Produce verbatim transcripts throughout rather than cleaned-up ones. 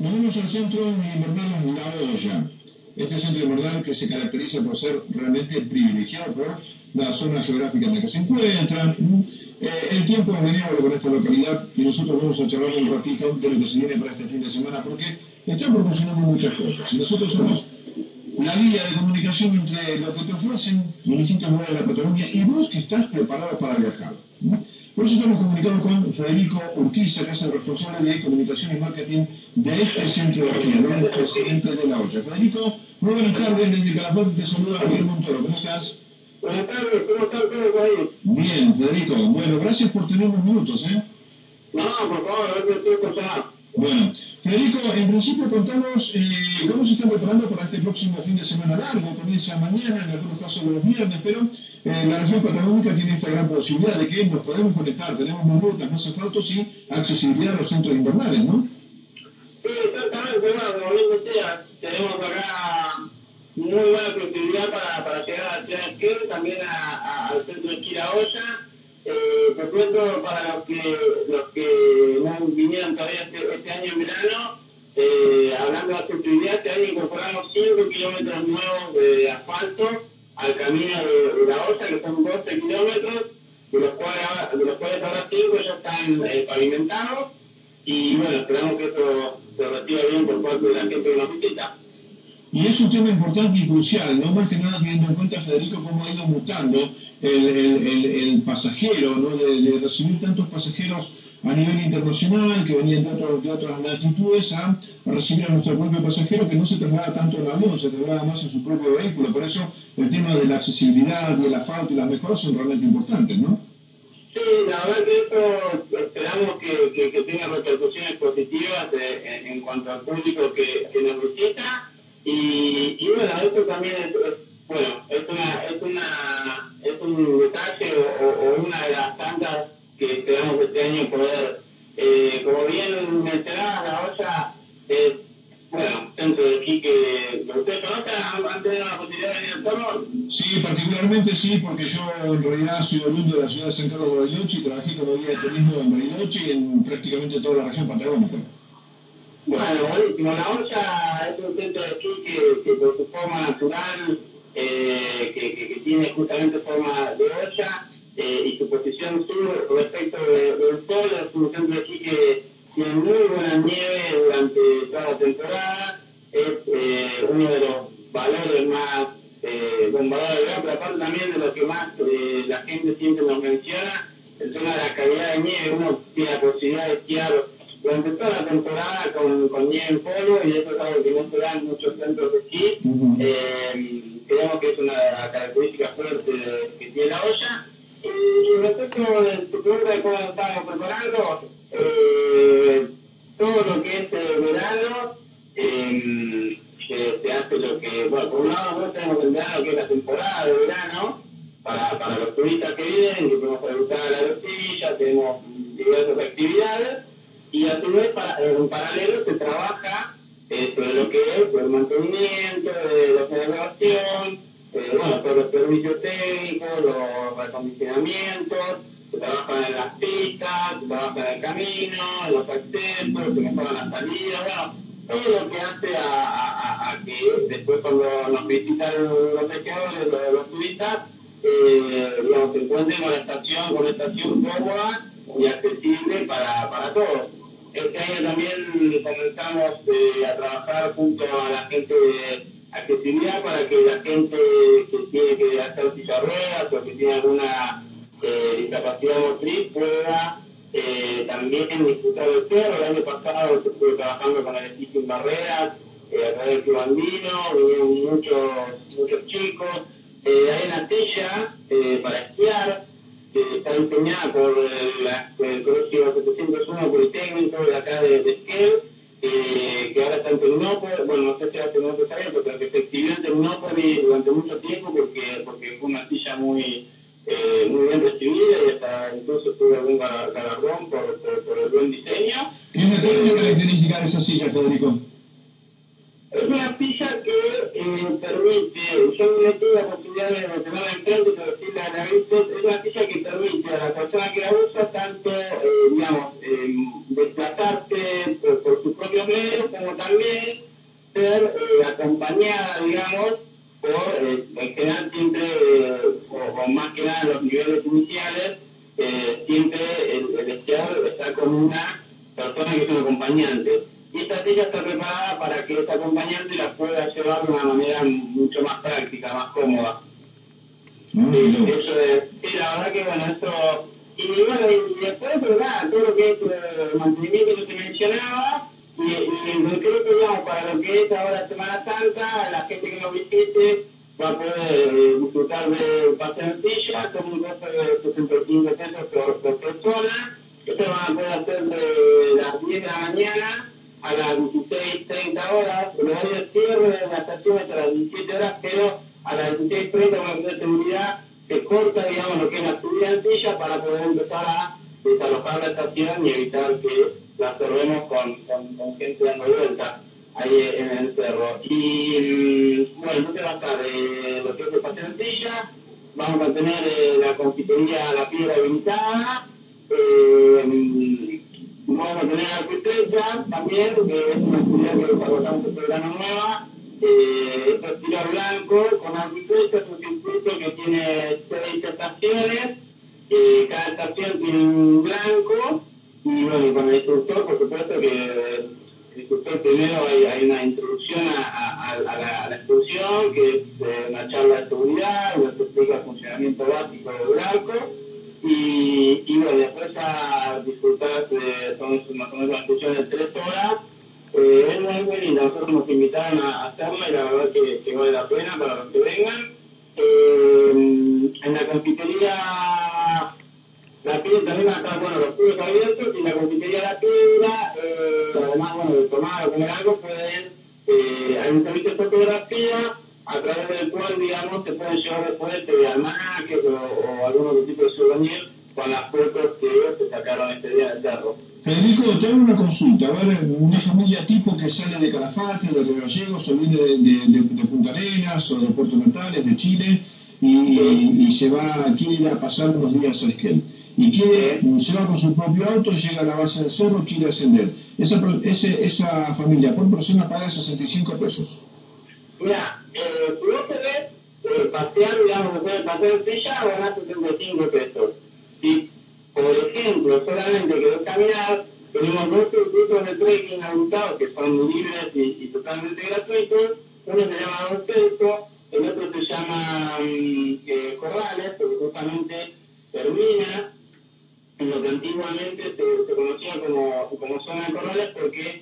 Volvemos al centro invernal La Olla. Este centro invernal que se caracteriza por ser realmente privilegiado por la zona geográfica en la que se encuentra. Eh, el tiempo es benévolo con esta localidad y nosotros vamos a charlar un ratito de lo que se viene para este fin de semana porque están proporcionando muchas cosas. Y nosotros somos la vía de comunicación entre lo que te ofrecen los distintos lugares de la Patagonia y vos que estás preparado para viajar, ¿no? Por eso estamos comunicados con Federico Urquiza, que es el responsable de comunicación y marketing de este centro de aquí, el presidente de La Olla. Federico, muy buenas tardes, desde Calafate te saluda Javier Montoro, ¿cómo estás? Buenas tardes, ¿cómo están todos ahí? Bien, Federico, bueno, gracias por tener unos minutos, ¿eh? No, por favor, a ver qué estoy contando. Bueno, Federico, en principio contamos eh, cómo se están preparando para este próximo fin de semana largo, comienza mañana, en algunos casos los viernes, pero eh, la región patagónica tiene esta gran posibilidad de que nos podemos conectar, tenemos más rutas, más asfaltos y accesibilidad a los centros invernales, ¿no? Sí, exactamente, bueno, como bien decía, tenemos acá muy buena accesibilidad para, para llegar a Ciudad Esquel, también a, a, al centro de esquí La Olla. Eh, por supuesto, para los que los que no vinieron todavía este, este año en verano, eh, hablando de accesibilidad, este año incorporamos cinco kilómetros nuevos de asfalto al camino de, de La Olla, que son doce kilómetros, de los cuales, de los cuales ahora cinco ya están eh, pavimentados, y bueno, esperamos que esto se reciba bien por parte de la gente que nos visita. Y es un tema importante y crucial, ¿no? Más que nada teniendo en cuenta, Federico, cómo ha ido mutando el, el, el, el pasajero, ¿no? De, de recibir tantos pasajeros a nivel internacional que venían de, otro, de otras latitudes a, a recibir a nuestro propio pasajero que no se traslada tanto en avión, se traslada más en su propio vehículo. Por eso el tema de la accesibilidad, del asfalto y las mejoras son realmente importantes, ¿no? Sí, la verdad que esto esperamos que, que, que tenga repercusiones positivas de, en, en cuanto al público que, que nos visita. Y, y bueno, esto también es, es bueno, es una, es una, es un detalle o, o una de las tantas que esperamos este año poder, eh, como bien mencionaba, La Olla es, bueno, centro de esquí que ustedes conocen, ¿han, han tenido la posibilidad de venir al pueblo? Sí, particularmente sí, porque yo en realidad soy oriundo de la ciudad de San Carlos de Bariloche y trabajé como guía de turismo en Bariloche y en prácticamente toda la región patagónica. Bueno, buenísimo. La Olla es un centro de esquí que, que por su forma natural, eh, que, que, que tiene justamente forma de olla eh, y su posición sur respecto de, del sol, es un centro de esquí que tiene muy buena nieve durante toda la temporada, es eh, uno de los valores más eh, bombardadores de pero aparte también de lo que más eh, la gente siempre nos menciona, el tema de la calidad de nieve. Uno tiene la posibilidad de esquiar durante toda la temporada con, con nieve en polvo y eso es algo que no se da en muchos centros de esquí. Uh-huh. eh, creemos que es una característica fuerte de, que tiene La Olla. Y respecto de tu pregunta de cómo nos estamos preparando, eh, todo lo que es eh, verano, eh, que se hace lo que, bueno, por un lado nosotros tenemos el verano que es la temporada de verano, para, para los turistas que vienen, que podemos realizar la arcilla, tenemos diversas actividades. Y a su vez, para, en paralelo, se trabaja eh, sobre lo que es el mantenimiento de la generación, eh, bueno, todos los servicios técnicos, los recondicionamientos, se trabajan en las pistas, se trabaja en el camino, en los accesos, se mejoran las salidas, bueno, todo lo que hace a, a, a que después cuando nos visitan los pescadores, los, los turistas, eh, digamos, se encuentren con la estación, con una estación cómoda y accesible para, para todos. Este año también comenzamos eh, a trabajar junto a la gente de accesibilidad para que la gente que tiene que hacer silla de ruedas o que tiene alguna eh, discapacidad motriz pueda eh, también disfrutar del cerro. El año pasado se estuve trabajando con el esquí sin barreras, eh, a través del Andino, vinieron muchos, muchos chicos. Eh, hay una silla eh, para esquiar, que está diseñada por el, el Colegio setecientos uno Politécnico de acá de, de Esquel, eh, que ahora está en Tecnópolis, bueno, no sé si hace mucho tiempo, pero que se exhibió en Tecnópolis durante mucho tiempo porque, porque fue una silla muy, eh, muy bien recibida y hasta incluso tuvo algún galardón por, por, por el buen diseño. ¿Qué es la característica de esa silla, Federico? Es una astilla que eh, permite, yo no tuve la posibilidad de tenerla en frente, pero sí la, la viste, es una astilla que permite a la persona que la usa tanto, eh, digamos, eh, desplazarse por, por sus propios medios, como también ser eh, acompañada, digamos, por, eh, en general siempre, eh, o, o más que nada en los niveles iniciales, eh, siempre el, el esquiador está con una persona que es un acompañante. Y esta silla está preparada para que ese acompañante la pueda llevar de una manera mucho más práctica, más cómoda. Mm, Sí, no. eso es, sí, la verdad que bueno, eso... Y bueno, y después, pero nada, todo lo que es el mantenimiento que te mencionaba, y, y en concreto, digamos, para lo que es ahora Semana Santa, la gente que nos visite va a poder eh, disfrutar de paseo en silla, con un costo de sesenta y cinco pesos por, por persona. Esto van a poder hacer de las diez de la mañana a las dieciséis treinta horas, el horario de cierre de la estación es a las diecisiete horas, pero a las dieciséis treinta con la seguridad se corta, digamos, lo que es la subida en silla para poder empezar a desalojar la estación y evitar que la absorbemos con, con, con gente dando vuelta ahí en el cerro. Y bueno, entonces va a estar eh, lo que es el paseo en silla, vamos a tener eh, la confitería La Piedra habilitada, eh, vamos a tener arquitecta también, que es una actividad que desarrollamos en verano nueva. Eh, es tiro blanco con arquitecta, es un circuito que tiene seis estaciones, eh, cada estación tiene un blanco, y bueno, y con el instructor, por supuesto que el instructor primero hay, hay una introducción a, a, a, la, a la excursión, que es eh, una charla de seguridad, y nos explica el funcionamiento básico del blanco. Y, y bueno, después a disfrutar, de, son más o menos una excursión de tres horas. Eh, es muy, muy linda, nosotros nos invitaron a hacerla y la verdad que, que vale la pena para los que vengan. Eh, en la confitería La Piedra también van a estar, bueno, los clubes abiertos, y la confitería La Piedra, eh, además, bueno, de tomar o comer algo, pueden, eh, hay un servicio de fotografía a través del cual, digamos, se pueden llevar después de almanaques o, o algún otro tipo de souvenir con las fotos que se sacaron este día en el cerro. Federico, te hago una consulta. A ver, una familia tipo que sale de Calafate, de Río Gallegos, o viene de, de, de, de Punta Arenas, o de Puerto Natales, de Chile, y, y, y se va, quiere ir a pasar unos días a Esquel. Y quiere, se va con su propio auto, llega a la base del cerro, quiere ascender. Esa, ese, esa familia por persona paga sesenta y cinco pesos. Mira, eh, si vos querés eh, pasear, digamos, después del paseo en silla, ganás setenta y cinco pesos. Si, por ejemplo, solamente querés caminar, tenemos dos circuitos de trekking habilitados que son libres y, y totalmente gratuitos. Uno se llama Don Celso, el otro se llama um, eh, Corrales, porque justamente termina en lo que antiguamente se, se conocía como, como zona de corrales, porque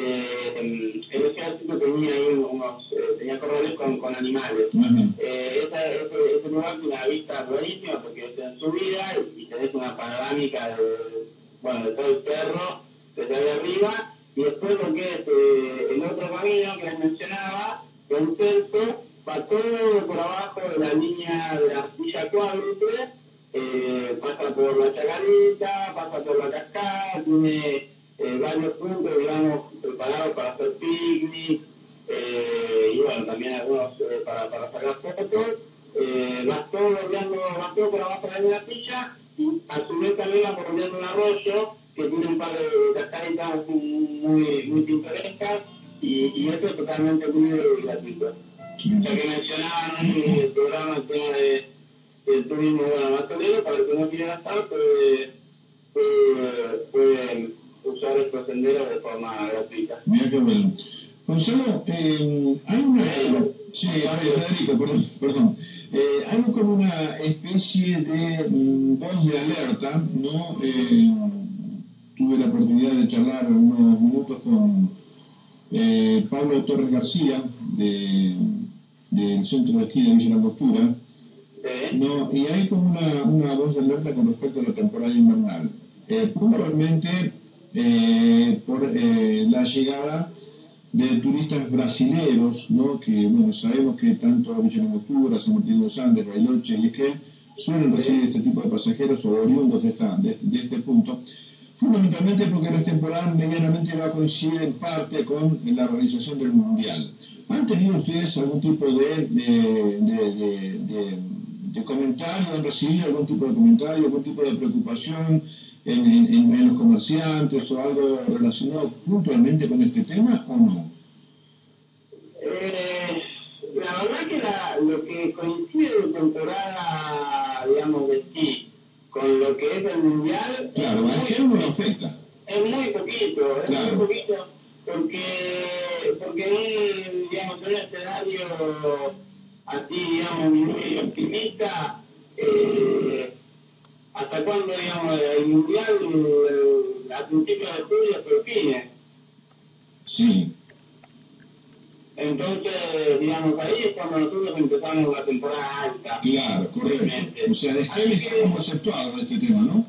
eh, el ejército tenía ahí unos, eh, tenía corrales con, con animales. Uh-huh. eh, esa, ese, ese lugar tiene una vista buenísima porque es en subida y, y tenés una panorámica de, bueno, de todo el cerro desde ahí arriba, y después lo que es eh, el otro camino que les mencionaba, el Celso, va todo por abajo de la línea de la Villa Cuádruple. Eh, pasa por la Chacarita, pasa por la cascada, tiene eh, varios puntos, digamos, preparados para hacer picnic, eh, y bueno, también algunos eh, para, para sacar fotos. Eh, vas todo bordeando, vas todo por abajo de la silla, y a su vez también vas bordeando un arroyo que tiene un par de cascaditas muy, muy pintorescas, y, y eso es totalmente libre y gratuito. Ya que mencionaban en el programa el tema de el turismo, bueno, amazonero, para el que no quiere gastar, puede, puede, puede usar estos senderos de forma gratuita. Mira qué bueno. Gonzalo, eh, hay una... Sí, Federico, perdón. perdón. Eh, hay como una especie de um, voz de alerta, ¿no? Eh, tuve la oportunidad de charlar unos minutos con eh, Pablo Torres García, de, del centro de esquí de Villa Langostura. No, y hay como una, una voz de alerta con respecto a la temporada invernal. Eh, puntualmente eh, por eh, la llegada de turistas brasileños, ¿no? Que bueno, sabemos que tanto Villa Langostura, San Martín de los Andes, Bariloche y Esquel suelen recibir este tipo de pasajeros o oriundos de, esta, de, de este punto. fundamentalmente porque la temporada medianamente va a coincidir en parte con la realización del Mundial. ¿Han tenido ustedes algún tipo de, de, de, de, de, de comentario, han recibido algún tipo de comentario, algún tipo de preocupación en, en, en los comerciantes o algo relacionado puntualmente con este tema o no? Eh, la verdad que la, lo que coincide en temporada, digamos, de esquí con lo que es el Mundial... Claro, a qué uno lo afecta. Es muy poquito, es claro. muy poquito, porque, porque en un, digamos, en un escenario así, digamos, muy optimista, eh, hasta cuando, digamos, el Mundial el, a principios de julio se define. Sí. Entonces, digamos, ahí es cuando nosotros empezamos la temporada alta. Claro, correcto. O sea, después está como aceptado este tema, ¿no?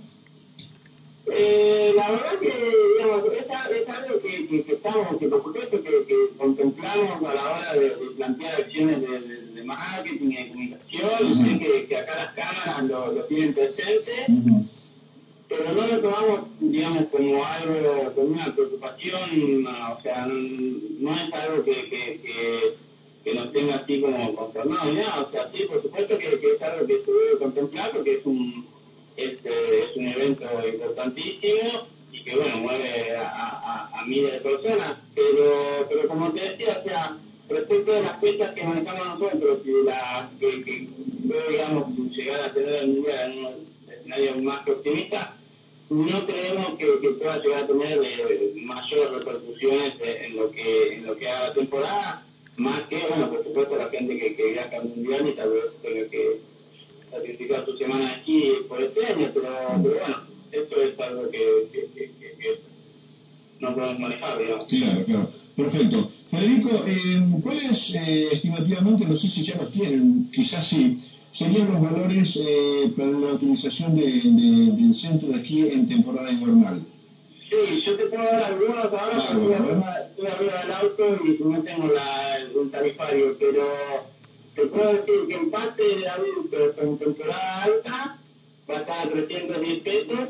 Eh, la verdad que, digamos, es, es algo que, que, que estamos, que por supuesto que, que contemplamos a la hora de, de plantear acciones de, de, de marketing y de comunicación, uh-huh. que, que acá las cámaras lo, lo tienen presente, uh-huh. pero no lo tomamos, digamos, como algo, como una preocupación, no, o sea, no, no es algo que, que, que, que nos tenga así como consternados, ¿no? O sea, sí, por supuesto que, que es algo que se debe contemplar porque es un... Este es un evento importantísimo y que, bueno, mueve a, a, a miles de personas, pero pero como te decía, o sea, respecto de las fechas que manejamos nosotros y la que, que luego, digamos, llegar a tener el mundial en un escenario más optimista, no creemos que, que pueda llegar a tener eh, mayores repercusiones en lo que en lo que haga la temporada, más que, bueno, por supuesto, la gente que, que viaja al mundial y tal vez tenga que sacrificar su semana de esquí por este año, pero, pero bueno, esto es algo que, que, que, que, que no podemos manejar, digamos. Claro, claro. Perfecto. Federico, eh, ¿cuáles eh, estimativamente, no sé si ya los tienen, quizás sí, serían los valores eh, para la utilización de, de, del centro de esquí en temporada invernal? Sí, yo te puedo dar algunos ahora, claro, estoy, arriba, estoy arriba del auto y no tengo la, el tarifario, pero... Te puedo decir que en parte de adultos en temporada alta va a estar a trescientos diez pesos.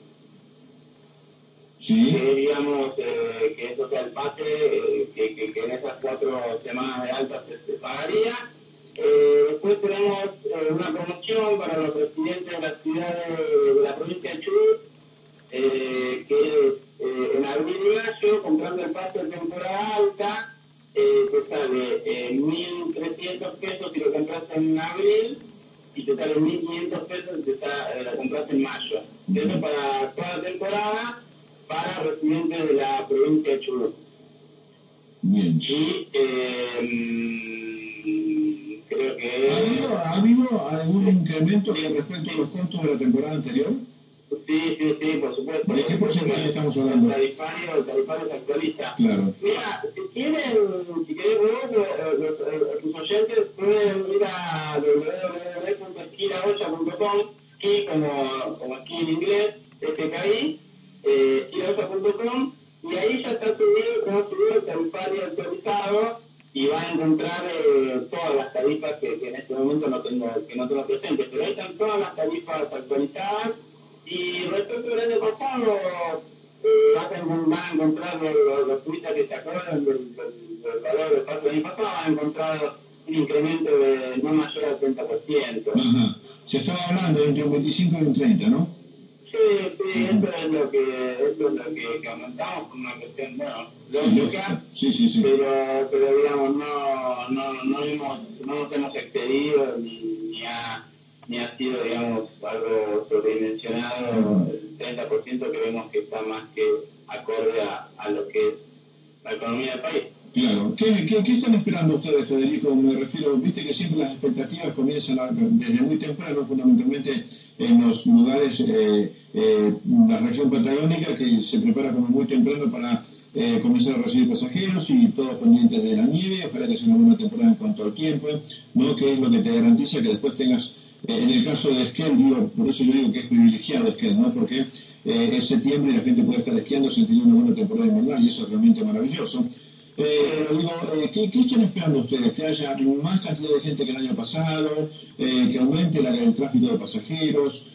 Sí. Que digamos eh, que eso sea el pase, eh, que, que, que en esas cuatro semanas de alta se, se pagaría. Eh, después tenemos eh, una promoción para los residentes de la ciudad de, de la provincia de Chubut, eh, que es eh, en abril y mayo, comprando el pase de temporada alta. Eh, te sale eh, mil trescientos pesos si lo compraste en abril y te sale mil quinientos pesos si te está, eh, lo compraste en mayo. Eso para toda la temporada para residentes de la provincia de Chubut. Bien. Y eh, creo que... ¿Ha habido, ¿Ha habido algún incremento con respecto a los costos de la temporada anterior? Sí, sí, sí, por supuesto. ¿De qué porcentaje estamos hablando? El tarifario, el tarifario se actualiza. Claro. Mira, si quieren, si quieren vos, tus oyentes pueden ir a doble u doble u doble u punto esquí la olla punto com, esquí como, como esquí en inglés, S K I, eh, esquí la olla punto com, y ahí ya está subido, como subido el tarifario actualizado, y van a encontrar eh, todas las tarifas que, que en este momento no tengo, que no tengo presentes, pero ahí están todas las tarifas actualizadas. Y respecto del año pasado, eh, vas a, van a encontrar los, los turistas que se acuerdan del, del, del valor del paso del año pasado, van a encontrar un incremento de no mayor al treinta por ciento. Ajá. Se estaba hablando entre un veinticinco y un treinta, ¿no? Sí, sí, eso es lo que, eso es lo que, que aumentamos por una cuestión, bueno, lógica, sí, sí, sí. pero, pero digamos, no, no, no, hemos, no nos hemos excedido ni, ni a... ni ha sido, digamos, algo sobredimensionado, el treinta por ciento que vemos que está más que acorde a, a lo que es la economía del país. Claro. ¿Qué, qué, qué están esperando ustedes, Federico? Me refiero, viste que siempre las expectativas comienzan a, desde muy temprano, fundamentalmente en los lugares, eh, eh, la región patagónica, que se prepara como muy temprano para eh, comenzar a recibir pasajeros y todos pendientes de la nieve, ojalá que sea una buena temporada en cuanto al tiempo, ¿no? Que es lo que te garantiza que después tengas... En el caso de Esquel, digo, por eso yo digo que es privilegiado Esquel, ¿no? Porque eh, en septiembre la gente puede estar esquiando sin tener una buena temporada invernal y eso es realmente maravilloso. Eh, digo, eh, ¿qué, ¿qué están esperando ustedes? ¿Que haya más cantidad de gente que el año pasado? Eh, ¿Que aumente la, el tráfico de pasajeros?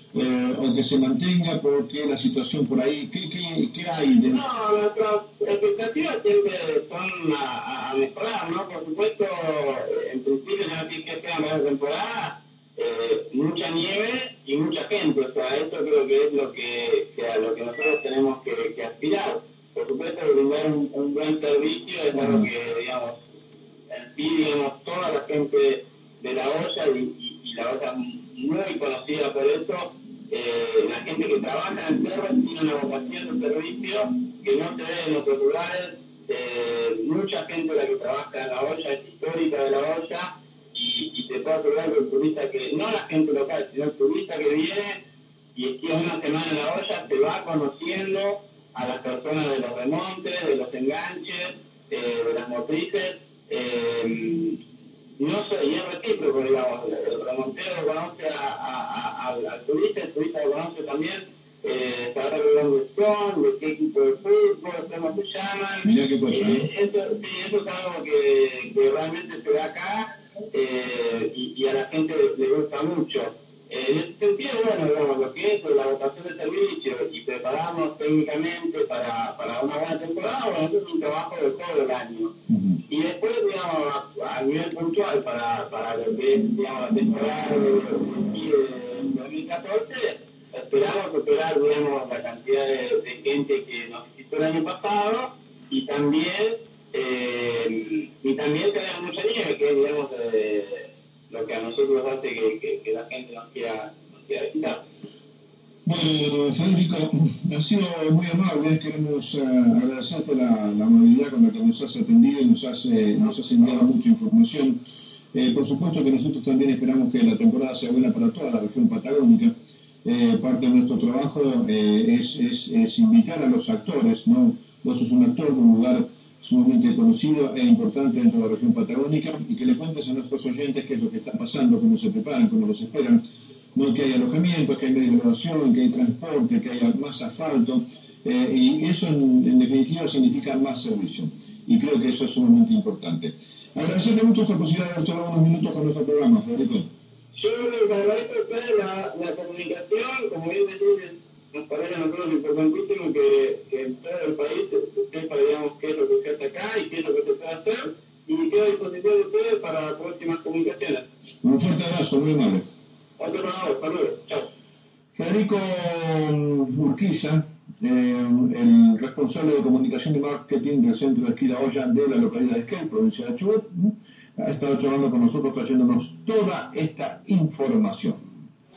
eh, o que se mantenga porque la situación por ahí, ¿qué, qué, qué hay? De... No, nuestras expectativas siempre son a, a mejorar, ¿no? Por supuesto, en principio ya no tiene que ser una temporada, eh, mucha nieve y mucha gente, o sea, esto creo que es lo que, que a lo que nosotros tenemos que, que aspirar. Por supuesto, brindar un, un buen servicio es algo que, digamos, en sí, digamos, toda la gente de La Olla y, y, y La Olla muy conocida por eso, eh, la gente que trabaja en el cerro tiene una vocación de servicio que no se ve en otros lugares. Eh, mucha gente la que trabaja en La Olla es histórica de La Olla y, y te puedo asegurar que el turista que, no la gente local, sino el turista que viene y esquía una semana en La Olla se va conociendo a las personas de los remontes, de los enganches, eh, de las motrices. Eh, no sé, y es recíproco, digamos, el remontero conoce a, a, a, al turista, el turista lo conoce también, eh, saber de dónde son, de qué equipo de fútbol, cómo se llaman. Mirá qué cosa, eh, ¿eh? eso, sí, eso es algo que, que realmente se da acá eh, y, y a la gente le gusta mucho. Eh, en ese sentido, bueno, digamos, lo que es la vocación de servicio y prepararnos técnicamente para, para una buena temporada, bueno, eso es un trabajo de todo el año. Uh-huh. Y después, digamos, a, a nivel puntual, para, para lo que es, digamos, la temporada de, de dos mil catorce, esperamos superar, digamos, la cantidad de, de gente que nos visitó el año pasado y también, eh, y también tener mucha nieve, que es, digamos, eh, lo que a nosotros hace que, que, que la gente nos quiera, nos quiera visitar. Bueno, Federico, ha sido muy amable, queremos uh, agradecerte la, la amabilidad con la que nos has atendido y nos has, eh, nos has enviado mucha información. Eh, por supuesto que nosotros también esperamos que la temporada sea buena para toda la región patagónica. Eh, parte de nuestro trabajo eh, es, es, es invitar a los actores, ¿no? Vos sos un actor de un lugar sumamente conocido e importante dentro de la región patagónica y que le cuentes a nuestros oyentes qué es lo que está pasando, cómo se preparan, cómo los esperan. No, que hay alojamiento, que hay medio de elevación, que hay transporte, que hay más asfalto, eh, y eso en, en definitiva significa más servicio. Y creo que eso es sumamente importante. Agradecerte mucho esta posibilidad de haber charlado unos minutos con nuestro programa, Federico. Yo les agradezco a ustedes la, la comunicación, como bien decís, nos parece a nosotros importantísimo que, que en todo el país sepa, digamos, qué es lo que se hace acá y qué es lo que se puede hacer, y quedo a disposición de ustedes para próximas comunicaciones. Un fuerte abrazo, muy amable. Otro lado, hasta luego. Chao. Federico Urquiza, eh, el responsable de comunicación y marketing del centro de esquí La Olla de la localidad de Esquel, provincia de Chubut, ha estado charlando con nosotros trayéndonos toda esta información.